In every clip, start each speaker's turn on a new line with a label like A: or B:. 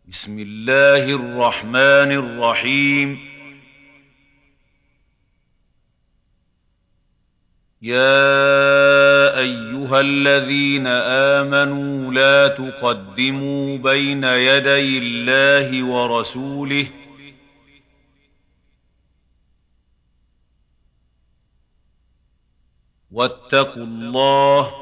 A: بسم الله الرحمن الرحيم. يا أيها الذين آمنوا لا تقدموا بين يدي الله ورسوله واتقوا الله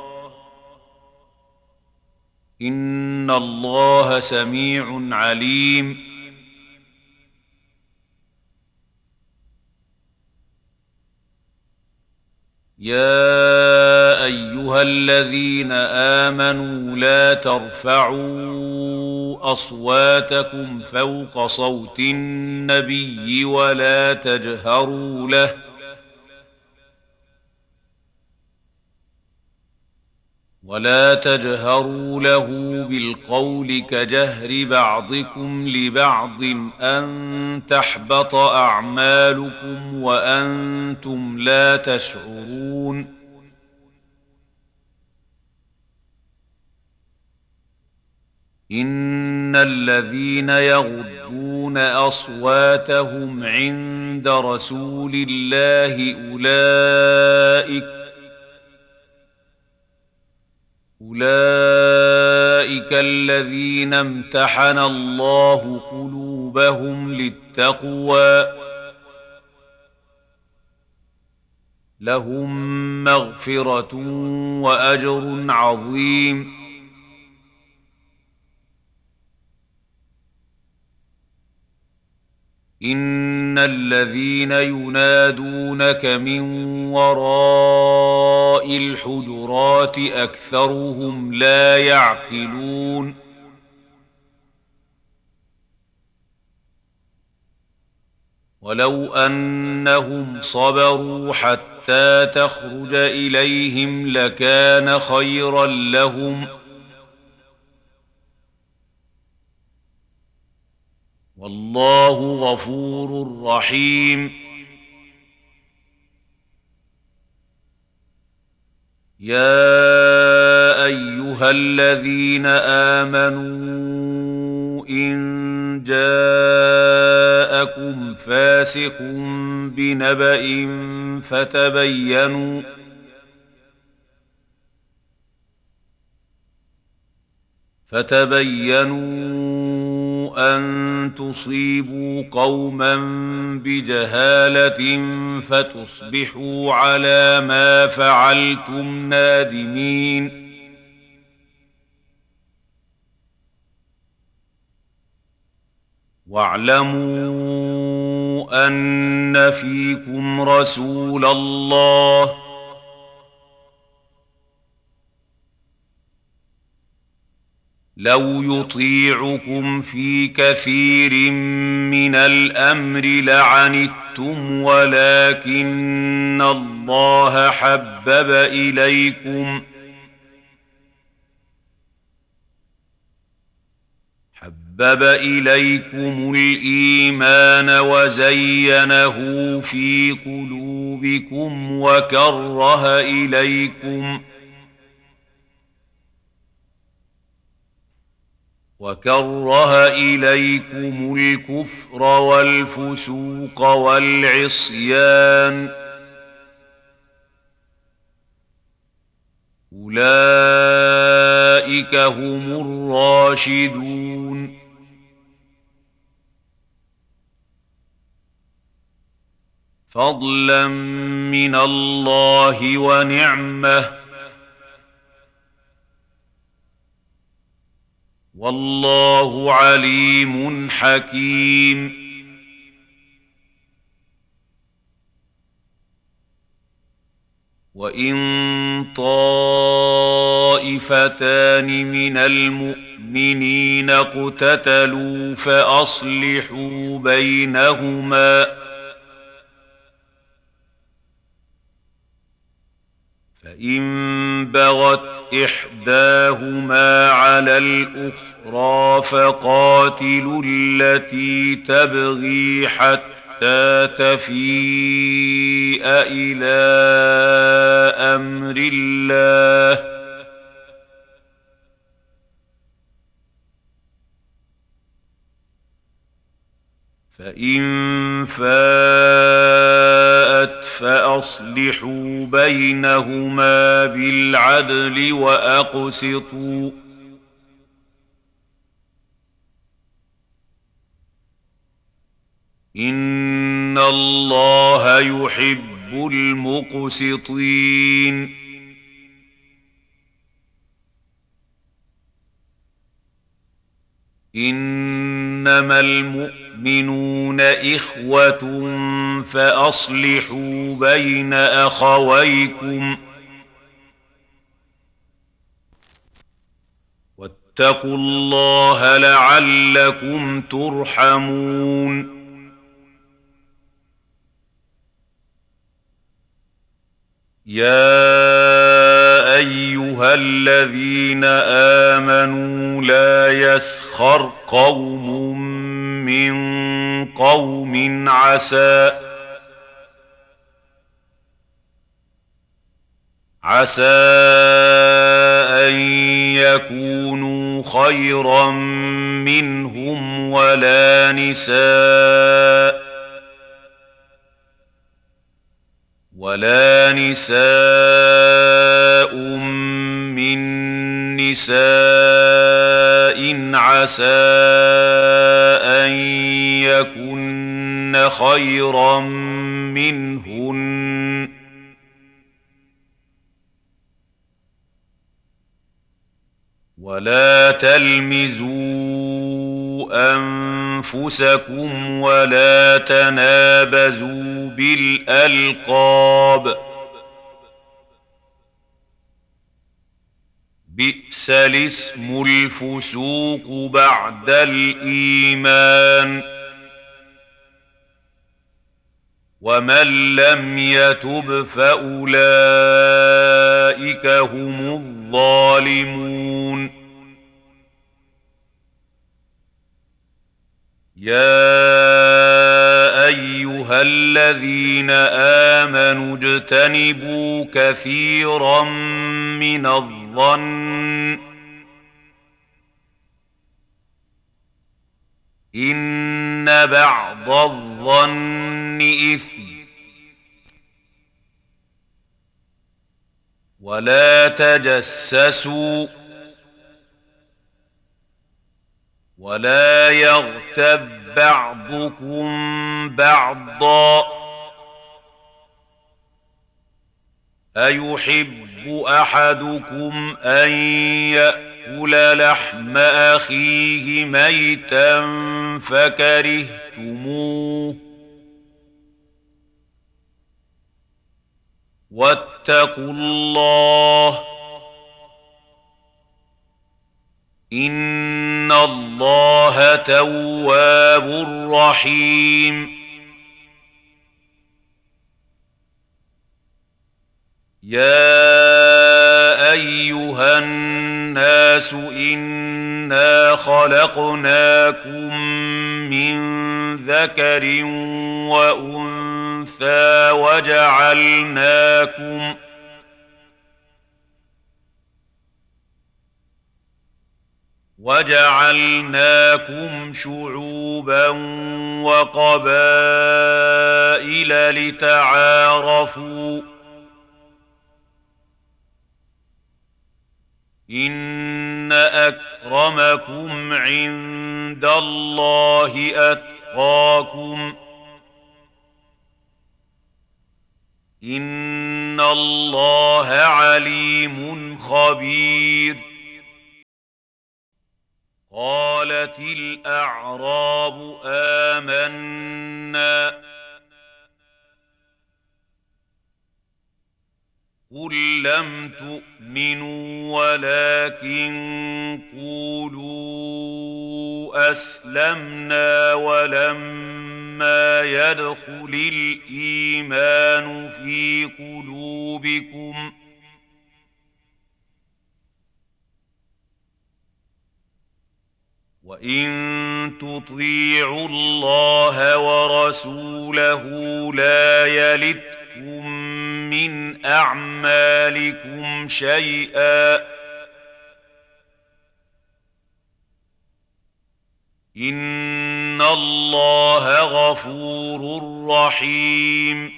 A: إن الله سميع عليم. يا أيها الذين آمنوا لا ترفعوا أصواتكم فوق صوت النبي ولا تجهروا له بالقول كجهر بعضكم لبعض أن تحبط أعمالكم وأنتم لا تشعرون. إن الذين يغضون أصواتهم عند رسول الله أولئك الذين امتحن الله قلوبهم للتقوى لهم مغفرة وأجر عظيم. إن الذين ينادونك من وراء الحجرات أكثرهم لا يعقلون. ولو أنهم صبروا حتى تخرج إليهم لكان خيرا لهم والله غفور رحيم. يا أيها الذين آمنوا إن جاءكم فاسق بنبأ فتبينوا أن تصيبوا قوما بجهالة فتصبحوا على ما فعلتم نادمين. واعلموا أن فيكم رسول الله لو يطيعكم في كثير من الأمر لعنتم ولكن الله حبب إليكم الإيمان وزينه في قلوبكم وكره إليكم الكفر والفسوق والعصيان أولئك هم الراشدون. فضلا من الله ونعمة والله عليم حكيم. وإن طائفتان من المؤمنين اقتتلوا فأصلحوا بينهما فإن بغت إحداهما على الأخرى فقاتلوا التي تبغي حتى تفيء إلى أمر الله فإن فاءت فأصلحوا بينهما بالعدل وأقسطوا إن الله يحب المقسطين إنما المؤمنون إخوة فأصلحوا بين أخويكم واتقوا الله لعلكم ترحمون يا أيها الذين آمنوا لا يسخر قوم من قوم عسى أن يكونوا خيرا منهم ولا نساء من نساء عسى أن يكن خيرا منهن ولا تلمزوا أنفسكم ولا تنابزوا بالألقاب بئس الاسم الفسوق بعد الإيمان ومن لم يتب فأولئك هم الظالمون يا أيها الذين آمنوا اجتنبوا كثيرا من الظن إن بعض الظن إثم ولا تجسسوا ولا يغتب بعضكم بعضا أيحب أحدكم أن يأكل لحم أخيه ميتا فكرهتموه واتقوا الله إن الله تواب رحيم يا أيها الناس إنا خلقناكم من ذكر وأنثى وجعلناكم شعوبا وقبائل لتعارفوا إن أكرمكم عند الله أتقاكم إن الله عليم خبير قالت الأعراب آمنا قل لم تؤمنوا ولكن قولوا أسلمنا ولما يدخل الإيمان في قلوبكم وإن تطيعوا الله ورسوله لا يلتكم من أعمالكم شيئا إن إن الله غفور رحيم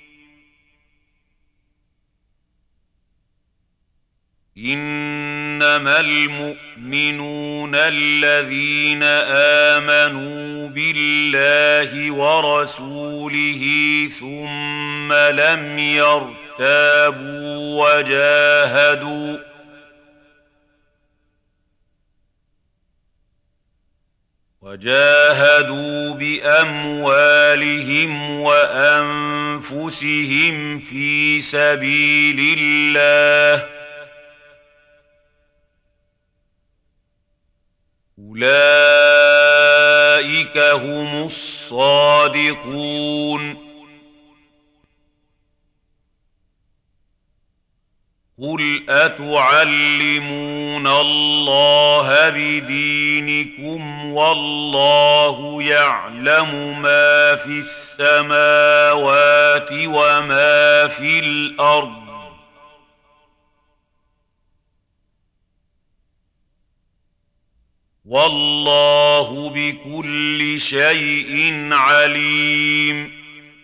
A: إنما المؤمنون الذين آمنوا بالله ورسوله ثم لم يرتابوا وجاهدوا بأموالهم وأنفسهم في سبيل الله أولئك هم الصادقون قل أتعلمون الله بدينكم والله يعلم ما في السماوات وما في الأرض والله بكل شيء عليم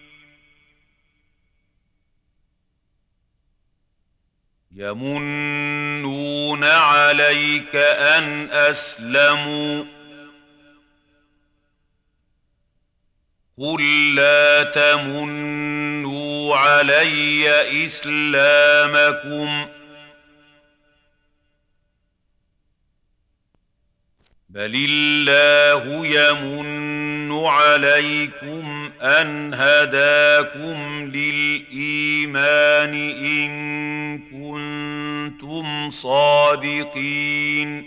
A: يمنون عليك أن أسلموا قل لا تمنوا علي إسلامكم بل الله يمن عليكم أن هداكم للإيمان إن كنتم صادقين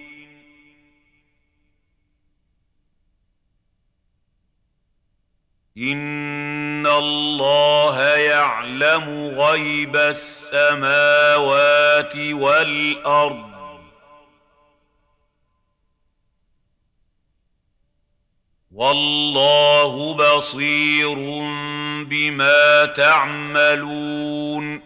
A: إن الله يعلم غيب السماوات والأرض والله بصير بما تعملون